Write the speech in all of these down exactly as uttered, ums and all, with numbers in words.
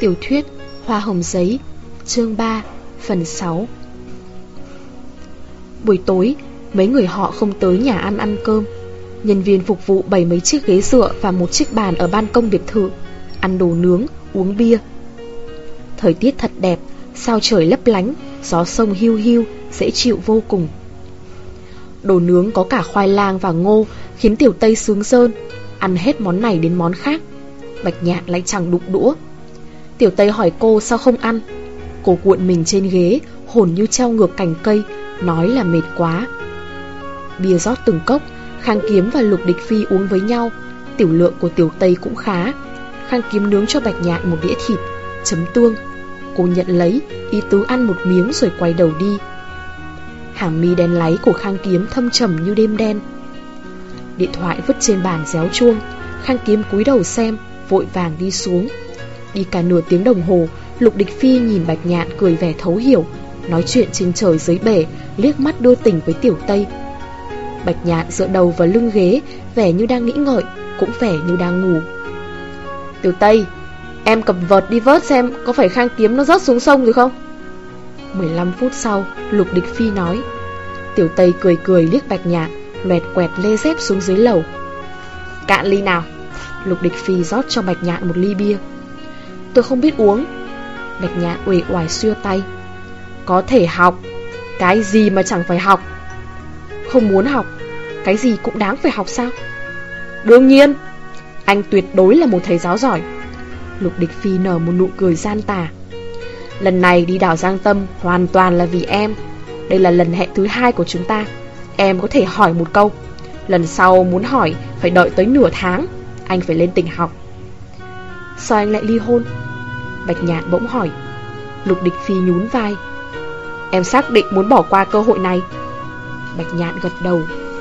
Tiểu thuyết Hoa hồng giấy, chương ba, phần sáu. Buổi tối, mấy người họ không tới nhà ăn ăn cơm. Nhân viên phục vụ bày mấy chiếc ghế dựa và một chiếc bàn ở ban công biệt thự, ăn đồ nướng, uống bia. Thời tiết thật đẹp, sao trời lấp lánh, gió sông hiu hiu, dễ chịu vô cùng. Đồ nướng có cả khoai lang và ngô, khiến Tiểu Tây sướng rơn, ăn hết món này đến món khác. Bạch Nhạn lại chẳng đụng đũa. Tiểu Tây hỏi cô sao không ăn. Cô cuộn mình trên ghế, hồn như treo ngược cành cây, nói là mệt quá. Bia rót từng cốc, Khang Kiếm và Lục Địch Phi uống với nhau. Tiểu lượng của Tiểu Tây cũng khá. Khang Kiếm nướng cho Bạch Nhạn một đĩa thịt, chấm tương. Cô nhận lấy, ý tứ ăn một miếng rồi quay đầu đi. Hàng mi đen láy của Khang Kiếm thâm trầm như đêm đen. Điện thoại vứt trên bàn réo chuông. Khang Kiếm cúi đầu xem, vội vàng đi xuống. Đi cả nửa tiếng đồng hồ, Lục Địch Phi nhìn Bạch Nhạn cười vẻ thấu hiểu, nói chuyện trên trời dưới bể, liếc mắt đưa tình với Tiểu Tây. Bạch Nhạn dựa đầu vào lưng ghế, vẻ như đang nghĩ ngợi, cũng vẻ như đang ngủ. Tiểu Tây, em cầm vợt đi vớt xem có phải Khang Kiếm nó rớt xuống sông rồi không? mười lăm phút sau, Lục Địch Phi nói. Tiểu Tây cười cười liếc Bạch Nhạn, loẹt quẹt lê dép xuống dưới lầu. Cạn ly nào. Lục Địch Phi rót cho Bạch Nhạn một ly bia. Tôi không biết uống. Bạch Nhạn uể oải xua tay. Có thể học. Cái gì mà chẳng phải học? Không muốn học. Cái gì cũng đáng phải học sao? Đương nhiên. Anh tuyệt đối là một thầy giáo giỏi. Lục Địch Phi nở một nụ cười gian tà. Lần này đi đảo Giang Tâm hoàn toàn là vì em. Đây là lần hẹn thứ hai của chúng ta. Em có thể hỏi một câu. Lần sau muốn hỏi phải đợi tới nửa tháng. Anh phải lên tỉnh học. Sao anh lại ly hôn? Bạch Nhạn bỗng hỏi. Lục Địch Phi nhún vai. Em xác định muốn bỏ qua cơ hội này. Bạch Nhạn gật đầu.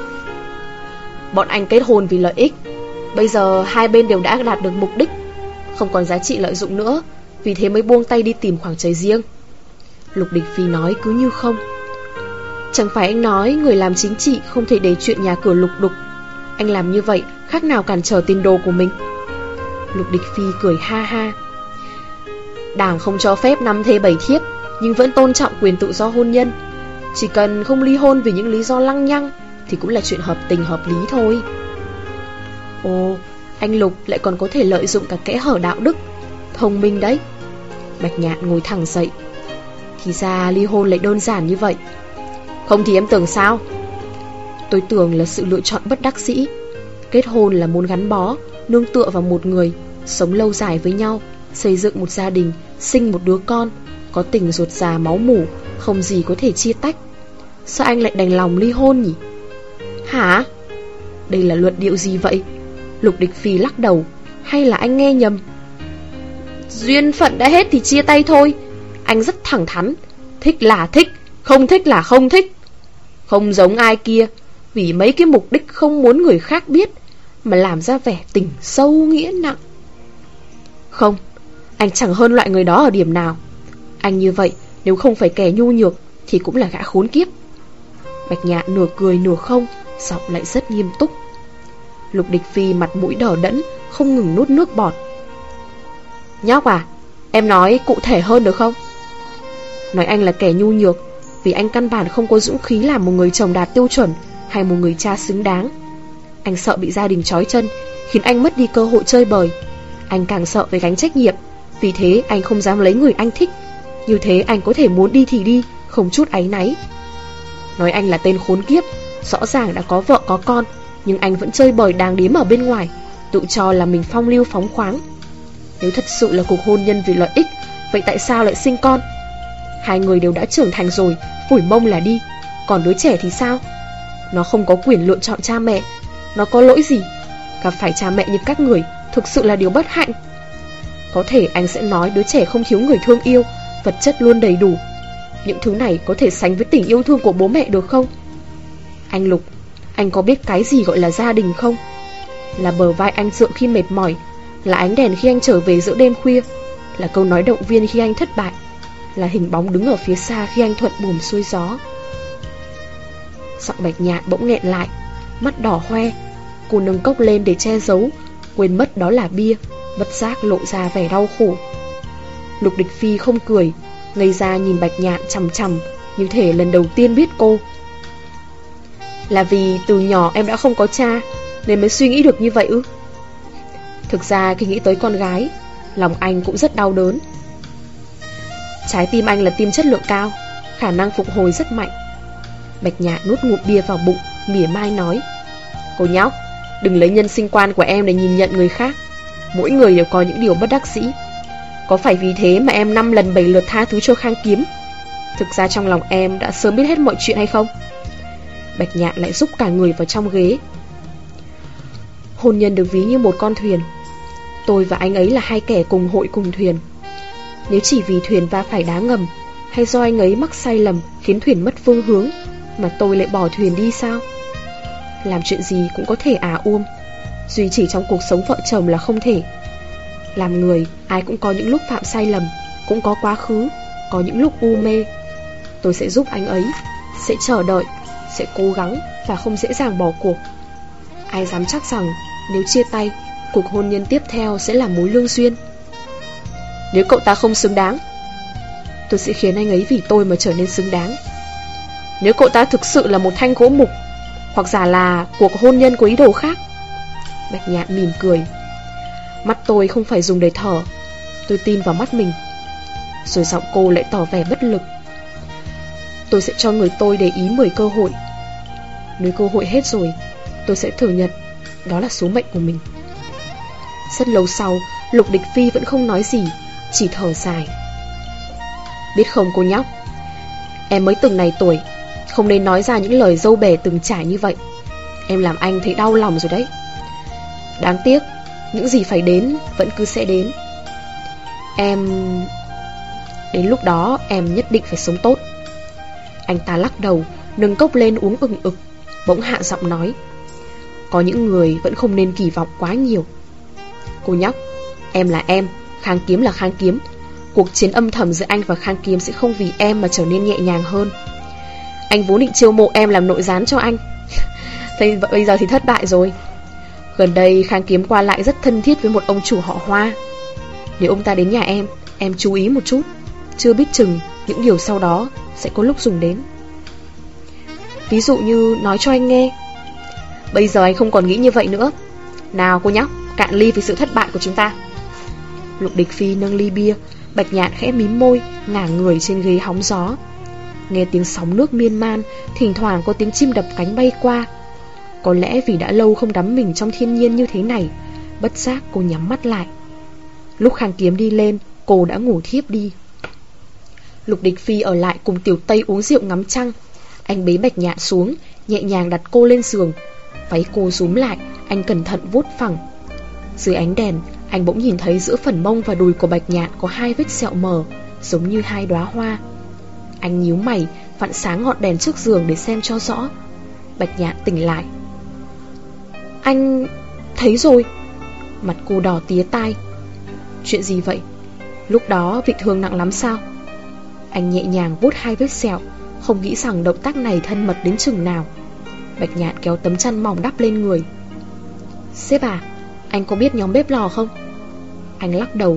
Bọn anh kết hôn vì lợi ích. Bây giờ hai bên đều đã đạt được mục đích, không còn giá trị lợi dụng nữa, vì thế mới buông tay đi tìm khoảng trời riêng. Lục Địch Phi nói cứ như không. Chẳng phải anh nói người làm chính trị không thể để chuyện nhà cửa lục đục. Anh làm như vậy khác nào cản trở tiền đồ của mình. Lục Địch Phi cười ha ha. Đảng không cho phép năm thê bảy thiếp, nhưng vẫn tôn trọng quyền tự do hôn nhân. Chỉ cần không ly hôn vì những lý do lăng nhăng thì cũng là chuyện hợp tình hợp lý thôi. Ồ, anh Lục lại còn có thể lợi dụng cả kẽ hở đạo đức. Thông minh đấy. Bạch Nhạn ngồi thẳng dậy. Thì ra ly hôn lại đơn giản như vậy. Không thì em tưởng sao? Tôi tưởng là sự lựa chọn bất đắc dĩ. Kết hôn là muốn gắn bó, nương tựa vào một người, sống lâu dài với nhau, xây dựng một gia đình, sinh một đứa con, có tình ruột già máu mủ, không gì có thể chia tách. Sao anh lại đành lòng ly hôn nhỉ? Hả? Đây là luận điệu gì vậy? Lục Địch Phi lắc đầu. Hay là anh nghe nhầm? Duyên phận đã hết thì chia tay thôi. Anh rất thẳng thắn. Thích là thích, không thích là không thích. Không giống ai kia, vì mấy cái mục đích không muốn người khác biết mà làm ra vẻ tình sâu nghĩa nặng. Không, anh chẳng hơn loại người đó ở điểm nào. Anh như vậy, nếu không phải kẻ nhu nhược thì cũng là gã khốn kiếp. Bạch Nhạn nửa cười nửa không, giọng lại rất nghiêm túc. Lục Địch Phi mặt mũi đỏ đẫn, không ngừng nuốt nước bọt. Nhóc à, em nói cụ thể hơn được không? Nói anh là kẻ nhu nhược vì anh căn bản không có dũng khí làm một người chồng đạt tiêu chuẩn hay một người cha xứng đáng. Anh sợ bị gia đình trói chân, khiến anh mất đi cơ hội chơi bời. Anh càng sợ phải gánh trách nhiệm, vì thế anh không dám lấy người anh thích. Như thế anh có thể muốn đi thì đi, không chút áy náy. Nói anh là tên khốn kiếp, rõ ràng đã có vợ có con, nhưng anh vẫn chơi bời đàng điếm ở bên ngoài, tự cho là mình phong lưu phóng khoáng. Nếu thật sự là cuộc hôn nhân vì lợi ích, vậy tại sao lại sinh con? Hai người đều đã trưởng thành rồi, phủi mông là đi. Còn đứa trẻ thì sao? Nó không có quyền lựa chọn cha mẹ. Nó có lỗi gì? Gặp phải cha mẹ như các người thực sự là điều bất hạnh. Có thể anh sẽ nói đứa trẻ không thiếu người thương yêu, vật chất luôn đầy đủ. Những thứ này có thể sánh với tình yêu thương của bố mẹ được không? Anh Lục, anh có biết cái gì gọi là gia đình không? Là bờ vai anh dựa khi mệt mỏi, là ánh đèn khi anh trở về giữa đêm khuya, là câu nói động viên khi anh thất bại, là hình bóng đứng ở phía xa khi anh thuận buồm xuôi gió. Giọng Bạch Nhạn bỗng nghẹn lại, mắt đỏ hoe. Cô nâng cốc lên để che giấu, quên mất đó là bia, bất giác lộ ra vẻ đau khổ. Lục Địch Phi không cười, ngây ra nhìn Bạch Nhạn chằm chằm, như thể lần đầu tiên biết cô. Là vì từ nhỏ em đã không có cha nên mới suy nghĩ được như vậy ư? Thực ra khi nghĩ tới con gái, lòng anh cũng rất đau đớn. Trái tim anh là tim chất lượng cao, khả năng phục hồi rất mạnh. Bạch Nhạn nuốt ngụm bia vào bụng, mỉa mai nói: Cô nhóc, đừng lấy nhân sinh quan của em để nhìn nhận người khác. Mỗi người đều có những điều bất đắc dĩ. Có phải vì thế mà em năm lần bảy lượt tha thứ cho Khang Kiếm? Thực ra trong lòng em đã sớm biết hết mọi chuyện hay không? Bạch Nhạn lại rúc cả người vào trong ghế. Hôn nhân được ví như một con thuyền. Tôi và anh ấy là hai kẻ cùng hội cùng thuyền. Nếu chỉ vì thuyền va phải đá ngầm, hay do anh ấy mắc sai lầm khiến thuyền mất phương hướng, mà tôi lại bỏ thuyền đi sao? Làm chuyện gì cũng có thể ả uông, duy chỉ trong cuộc sống vợ chồng là không thể. Làm người, ai cũng có những lúc phạm sai lầm, cũng có quá khứ, có những lúc u mê. Tôi sẽ giúp anh ấy, sẽ chờ đợi, sẽ cố gắng và không dễ dàng bỏ cuộc. Ai dám chắc rằng nếu chia tay, cuộc hôn nhân tiếp theo sẽ là mối lương duyên. Nếu cậu ta không xứng đáng, tôi sẽ khiến anh ấy vì tôi mà trở nên xứng đáng. Nếu cậu ta thực sự là một thanh gỗ mục, hoặc giả là cuộc hôn nhân có ý đồ khác. Bạch Nhạn mỉm cười. Mắt tôi không phải dùng để thở, tôi tin vào mắt mình. Rồi giọng cô lại tỏ vẻ bất lực. Tôi sẽ cho người tôi để ý mười cơ hội. Nếu cơ hội hết rồi, tôi sẽ thừa nhận đó là số mệnh của mình. Rất lâu sau, Lục Địch Phi vẫn không nói gì, chỉ thở dài. Biết không cô nhóc, em mới từng này tuổi, không nên nói ra những lời dâu bể từng trải như vậy. Em làm anh thấy đau lòng rồi đấy. Đáng tiếc, những gì phải đến vẫn cứ sẽ đến. Em... Đến lúc đó em nhất định phải sống tốt. Anh ta lắc đầu, nâng cốc lên uống ừng ực, bỗng hạ giọng nói: Có những người vẫn không nên kỳ vọng quá nhiều. Cô nhóc, em là em, Khang Kiếm là Khang Kiếm. Cuộc chiến âm thầm giữa anh và Khang Kiếm sẽ không vì em mà trở nên nhẹ nhàng hơn. Anh vốn định chiêu mộ em làm nội gián cho anh. Thế bây giờ thì thất bại rồi. Gần đây Khang Kiếm qua lại rất thân thiết với một ông chủ họ Hoa. Nếu ông ta đến nhà em, em chú ý một chút. Chưa biết chừng những điều sau đó sẽ có lúc dùng đến. Ví dụ như nói cho anh nghe. Bây giờ anh không còn nghĩ như vậy nữa. Nào cô nhóc, cạn ly vì sự thất bại của chúng ta. Lục Địch Phi nâng ly bia. Bạch Nhạn khẽ mím môi, ngả người trên ghế hóng gió. Nghe tiếng sóng nước miên man, thỉnh thoảng có tiếng chim đập cánh bay qua. Có lẽ vì đã lâu không đắm mình trong thiên nhiên như thế này, bất giác cô nhắm mắt lại. Lúc Khang Kiếm đi lên, cô đã ngủ thiếp đi. Lục Địch Phi ở lại cùng Tiểu Tây uống rượu ngắm trăng. Anh bế Bạch Nhạn xuống, nhẹ nhàng đặt cô lên giường. Váy cô rúm lại, anh cẩn thận vuốt phẳng. Dưới ánh đèn, anh bỗng nhìn thấy giữa phần mông và đùi của Bạch Nhạn có hai vết sẹo mờ, giống như hai đóa hoa. Anh nhíu mày, vặn sáng ngọn đèn trước giường để xem cho rõ. Bạch Nhạn tỉnh lại. Anh... thấy rồi. Mặt cô đỏ tía tai. Chuyện gì vậy? Lúc đó bị thương nặng lắm sao? Anh nhẹ nhàng vuốt hai vết sẹo, không nghĩ rằng động tác này thân mật đến chừng nào. Bạch Nhạn kéo tấm chăn mỏng đắp lên người. Sếp à, anh có biết nhóm bếp lò không? Anh lắc đầu.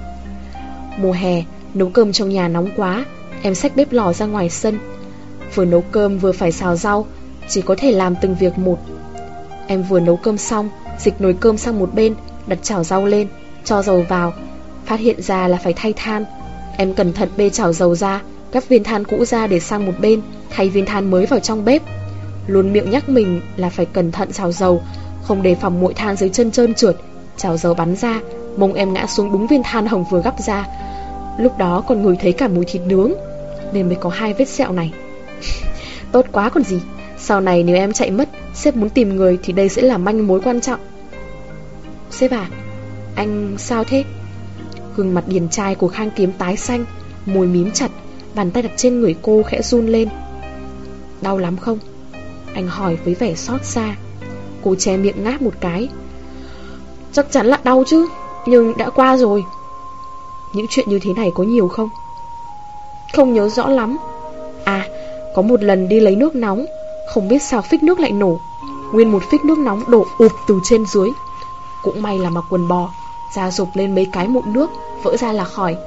Mùa hè, nấu cơm trong nhà nóng quá, em xách bếp lò ra ngoài sân. Vừa nấu cơm vừa phải xào rau, chỉ có thể làm từng việc một. Em vừa nấu cơm xong, dịch nồi cơm sang một bên, đặt chảo rau lên, cho dầu vào. Phát hiện ra là phải thay than. Em cẩn thận bê chảo dầu ra, gắp viên than cũ ra để sang một bên, thay viên than mới vào trong bếp. Luôn miệng nhắc mình là phải cẩn thận chảo dầu, không đề phòng muội than dưới chân trơn trượt, chảo dầu bắn ra, mông em ngã xuống đúng viên than hồng vừa gắp ra. Lúc đó còn ngửi thấy cả mùi thịt nướng, nên mới có hai vết sẹo này. Tốt quá còn gì. Sau này nếu em chạy mất, sếp muốn tìm người thì đây sẽ là manh mối quan trọng. Sếp à, anh sao thế? Gương mặt điển trai của Khang Kiếm tái xanh, môi mím chặt, bàn tay đặt trên người cô khẽ run lên. Đau lắm không? Anh hỏi với vẻ xót xa. Cô che miệng ngáp một cái. Chắc chắn là đau chứ, nhưng đã qua rồi. Những chuyện như thế này có nhiều không? Không nhớ rõ lắm. À, có một lần đi lấy nước nóng, không biết sao phích nước lại nổ. Nguyên một phích nước nóng đổ ụp từ trên dưới. Cũng may là mặc quần bò, da rụp lên mấy cái mụn nước, vỡ ra là khỏi.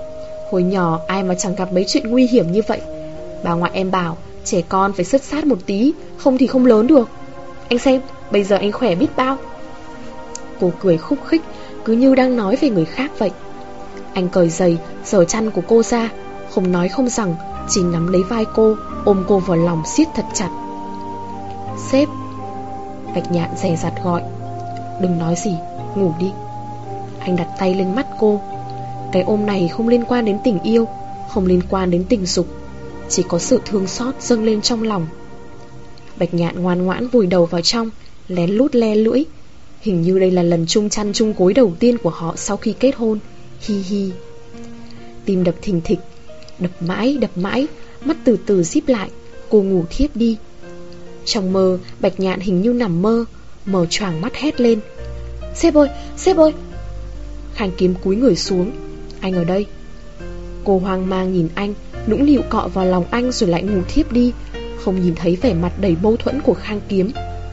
Hồi nhỏ ai mà chẳng gặp mấy chuyện nguy hiểm như vậy. Bà ngoại em bảo trẻ con phải sứt sát một tí, không thì không lớn được. Anh xem, bây giờ anh khỏe biết bao. Cô cười khúc khích, cứ như đang nói về người khác vậy. Anh cởi giày, giở chăn của cô ra, không nói không rằng, chỉ nắm lấy vai cô, ôm cô vào lòng siết thật chặt. Sếp. Bạch Nhạn dè dặt gọi. Đừng nói gì, ngủ đi. Anh đặt tay lên mắt cô. Cái ôm này không liên quan đến tình yêu, không liên quan đến tình dục, chỉ có sự thương xót dâng lên trong lòng. Bạch Nhạn ngoan ngoãn vùi đầu vào trong, lén lút le lưỡi. Hình như đây là lần chung chăn chung gối đầu tiên của họ sau khi kết hôn. Hi hi. Tim đập thình thịch, đập mãi đập mãi, mắt từ từ díp lại. Cô ngủ thiếp đi. Trong mơ, Bạch Nhạn hình như nằm mơ, mở choàng mắt hét lên. Sếp ơi, sếp ơi. Khang Kiếm cúi người xuống. Anh ở đây. Cô hoang mang nhìn anh, nũng nịu cọ vào lòng anh rồi lại ngủ thiếp đi, không nhìn thấy vẻ mặt đầy mâu thuẫn của Khang Kiếm.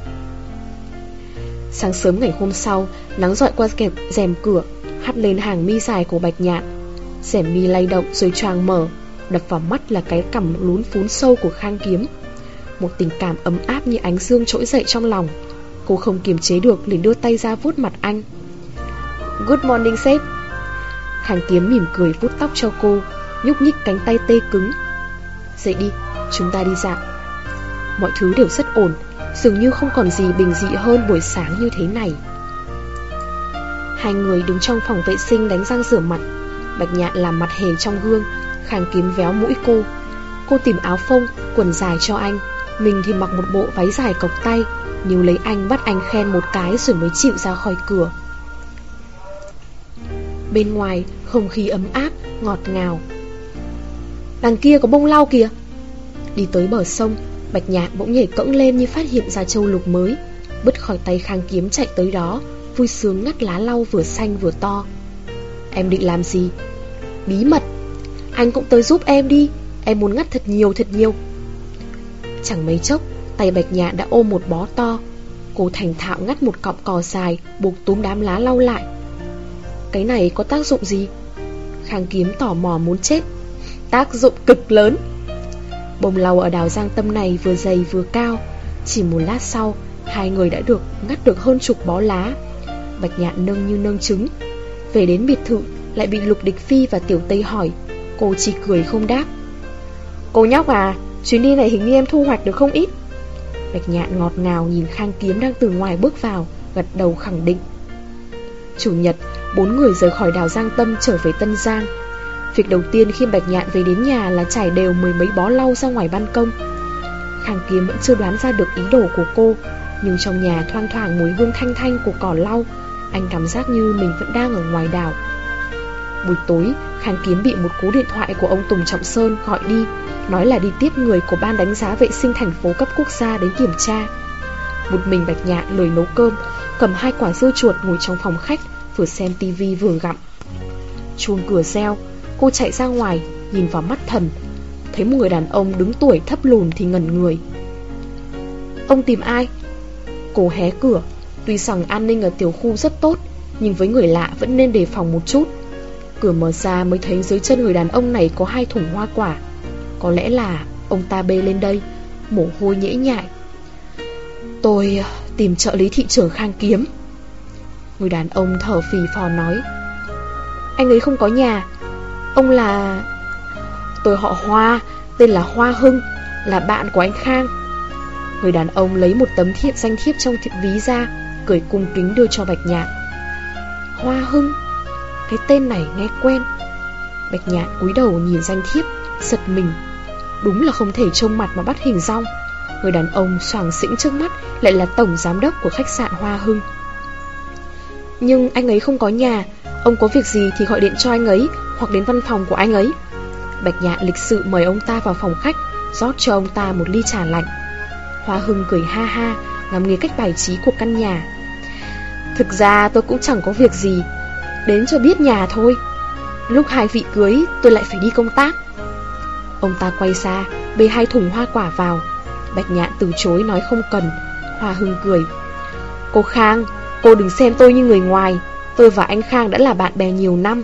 Sáng sớm ngày hôm sau, nắng rọi qua kẹp rèm cửa, hắt lên hàng mi dài của Bạch Nhạn. Rèm mi lay động rồi choàng mở, đập vào mắt là cái cằm lún phún sâu của Khang Kiếm. Một tình cảm ấm áp như ánh dương trỗi dậy trong lòng. Cô không kiềm chế được liền đưa tay ra vuốt mặt anh. Good morning sếp. Khang Kiếm mỉm cười vuốt tóc cho cô, nhúc nhích cánh tay tê cứng. Dậy đi, chúng ta đi dạo. Mọi thứ đều rất ổn, dường như không còn gì bình dị hơn buổi sáng như thế này. Hai người đứng trong phòng vệ sinh đánh răng rửa mặt. Bạch Nhạn làm mặt hề trong gương, Khang Kiếm véo mũi cô. Cô tìm áo phông, quần dài cho anh, mình thì mặc một bộ váy dài cộc tay, níu lấy anh bắt anh khen một cái rồi mới chịu ra khỏi cửa. Bên ngoài, không khí ấm áp, ngọt ngào. Đằng kia có bông lau kìa. Đi tới bờ sông, Bạch Nhạn bỗng nhảy cẫng lên như phát hiện ra châu lục mới, bứt khỏi tay Khang Kiếm chạy tới đó, vui sướng ngắt lá lau vừa xanh vừa to. Em định làm gì? Bí mật. Anh cũng tới giúp em đi, em muốn ngắt thật nhiều thật nhiều. Chẳng mấy chốc, tay Bạch Nhạn đã ôm một bó to. Cô thành thạo ngắt một cọng cỏ dài, buộc túm đám lá lau lại. Cái này có tác dụng gì? Khang Kiếm tò mò muốn chết. Tác dụng cực lớn. Bông lau ở đào Giang Tâm này vừa dày vừa cao. Chỉ một lát sau, hai người đã được ngắt được hơn chục bó lá. Bạch Nhạn nâng như nâng trứng. Về đến biệt thự, lại bị Lục Địch Phi và Tiểu Tây hỏi. Cô chỉ cười không đáp. Cô nhóc à, chuyến đi này hình như em thu hoạch được không ít. Bạch Nhạn ngọt ngào nhìn Khang Kiếm đang từ ngoài bước vào, gật đầu khẳng định. Chủ nhật, bốn người rời khỏi đào Giang Tâm trở về Tân Giang. Việc đầu tiên khi Bạch Nhạn về đến nhà là trải đều mười mấy bó lau ra ngoài ban công. Khang Kiếm vẫn chưa đoán ra được ý đồ của cô, nhưng trong nhà thoang thoảng mùi hương thanh thanh của cỏ lau, anh cảm giác như mình vẫn đang ở ngoài đảo. Buổi tối, Khang Kiếm bị một cú điện thoại của ông Tùng Trọng Sơn gọi đi, nói là đi tiếp người của ban đánh giá vệ sinh thành phố cấp quốc gia đến kiểm tra. Một mình Bạch Nhạn lười nấu cơm, cầm hai quả dưa chuột ngồi trong phòng khách, vừa xem tivi vừa gặm. Chuông cửa reo, cô chạy ra ngoài, nhìn vào mắt thần, thấy một người đàn ông đứng tuổi thấp lùn thì ngẩn người. Ông tìm ai? Cô hé cửa. Tuy rằng an ninh ở tiểu khu rất tốt, nhưng với người lạ vẫn nên đề phòng một chút. Cửa mở ra mới thấy dưới chân người đàn ông này có hai thùng hoa quả. Có lẽ là ông ta bê lên đây, mồ hôi nhễ nhại. Tôi tìm trợ lý thị trưởng Khang Kiếm. Người đàn ông thở phì phò nói. Anh ấy không có nhà. Ông là... Tôi họ Hoa, tên là Hoa Hưng, là bạn của anh Khang. Người đàn ông lấy một tấm thiệp danh thiếp trong thiệp ví ra, cười cung kính đưa cho Bạch Nhạn. Hoa Hưng, cái tên này nghe quen. Bạch Nhạn cúi đầu nhìn danh thiếp, giật mình. Đúng là không thể trông mặt mà bắt hình dong. Người đàn ông xoàng xĩnh trước mắt lại là tổng giám đốc của khách sạn Hoa Hưng. Nhưng anh ấy không có nhà. Ông có việc gì thì gọi điện cho anh ấy, hoặc đến văn phòng của anh ấy. Bạch Nhạn lịch sự mời ông ta vào phòng khách, rót cho ông ta một ly trà lạnh. Hoa Hưng cười ha ha, ngắm nghía cách bài trí của căn nhà. Thực ra tôi cũng chẳng có việc gì, đến cho biết nhà thôi. Lúc hai vị cưới tôi lại phải đi công tác. Ông ta quay ra, bê hai thùng hoa quả vào. Bạch Nhạn từ chối nói không cần. Hoa Hưng cười. Cô Khang, cô đừng xem tôi như người ngoài. Tôi và anh Khang đã là bạn bè nhiều năm.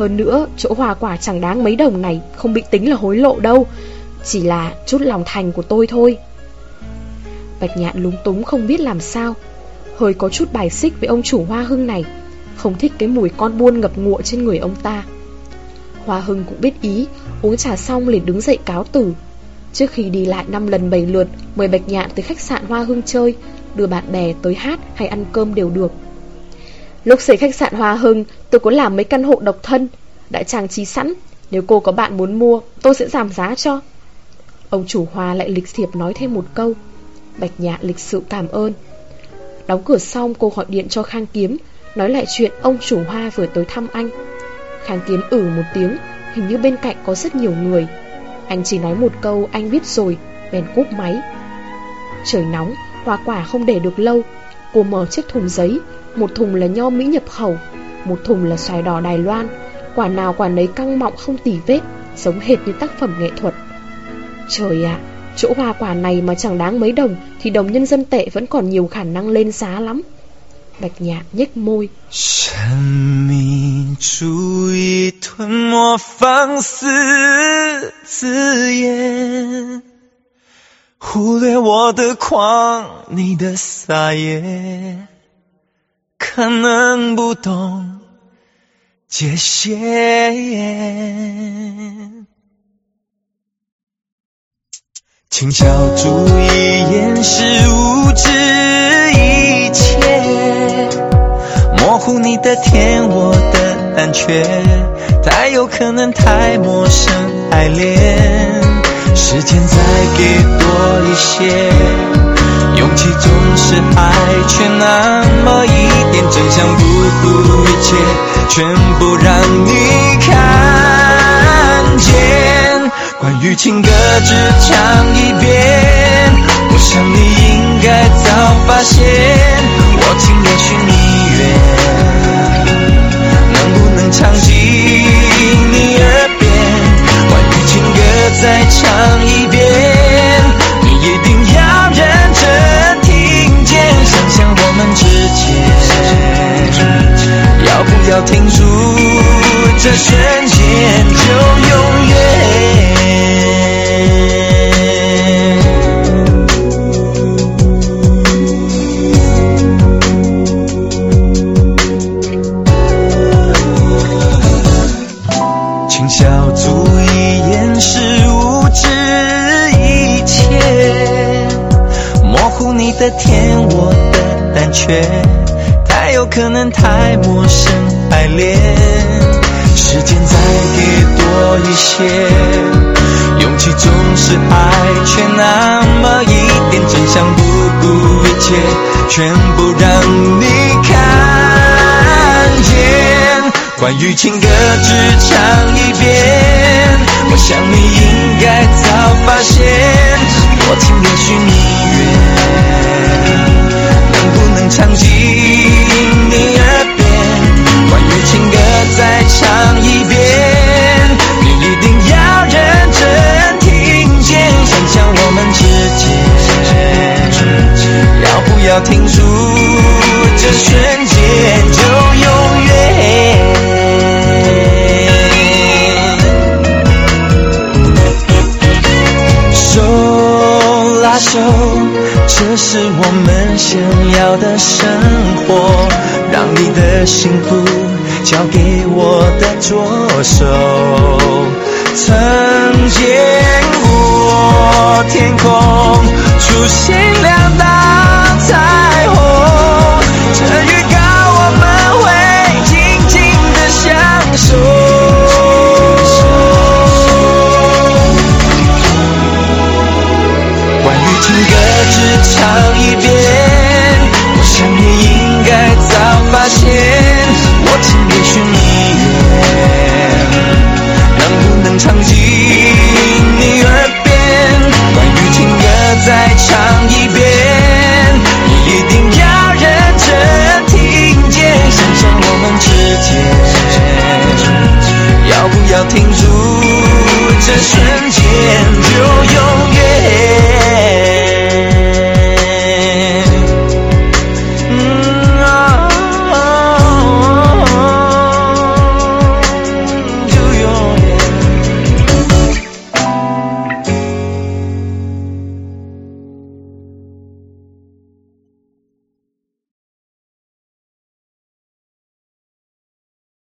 Hơn nữa, chỗ hoa quả chẳng đáng mấy đồng này không bị tính là hối lộ đâu, chỉ là chút lòng thành của tôi thôi. Bạch Nhạn lúng túng không biết làm sao, hơi có chút bài xích với ông chủ Hoa Hưng này, không thích cái mùi con buôn ngập ngụa trên người ông ta. Hoa Hưng cũng biết ý, uống trà xong liền đứng dậy cáo từ. Trước khi đi lại năm lần bảy lượt mời Bạch Nhạn tới khách sạn Hoa Hưng chơi, đưa bạn bè tới hát hay ăn cơm đều được. Lúc xây khách sạn Hoa Hưng, tôi có làm mấy căn hộ độc thân, đã trang trí sẵn, nếu cô có bạn muốn mua, tôi sẽ giảm giá cho. Ông chủ Hoa lại lịch thiệp nói thêm một câu. Bạch Nhạn lịch sự cảm ơn. Đóng cửa xong, cô gọi điện cho Khang Kiếm, nói lại chuyện ông chủ Hoa vừa tới thăm anh. Khang Kiếm ử một tiếng, hình như bên cạnh có rất nhiều người. Anh chỉ nói một câu anh biết rồi, bèn cúp máy. Trời nóng, hoa quả không để được lâu. Cô mở chiếc thùng giấy, một thùng là nho Mỹ nhập khẩu, một thùng là xoài đỏ Đài Loan. Quả nào quả nấy căng mọng không tì vết, giống hệt như tác phẩm nghệ thuật. Trời ạ, à, chỗ hoa quả này mà chẳng đáng mấy đồng thì đồng nhân dân tệ vẫn còn nhiều khả năng lên giá lắm. Bạch Nhạn nhếch môi. 生命注意吞没放肆字眼，忽略我的狂，你的撒野，可能不懂界限。请小注意掩饰无知一切，模糊你的甜，我的胆怯，太有可能太陌生爱恋。时间再给多一些，勇气总是爱，却那么一点，真相不顾一切，全部让你看见。关于情歌只唱一遍，我想你应该早发现，我情也许你愿，能不能唱进你耳边？关于情歌再唱一遍，你一定要认真听见，想想我们之间，要不要停住这瞬间就永远。请小注意掩饰无知一切，模糊你的甜，我的胆怯，太有可能太陌生爱恋。时间再给多一些，勇气总是爱，却那么一点，真相不顾一切，全部让你看见。关于情歌只唱一遍，我想你应该早发现，我情也许你愿，能不能唱进你耳边？关于情歌再唱一遍，你一定要认真听见，想想我们之间，要不要停住这瞬间就永远。手拉手，这是我们想要的生活，让你的幸福交给我的左手。曾见过天空出现两道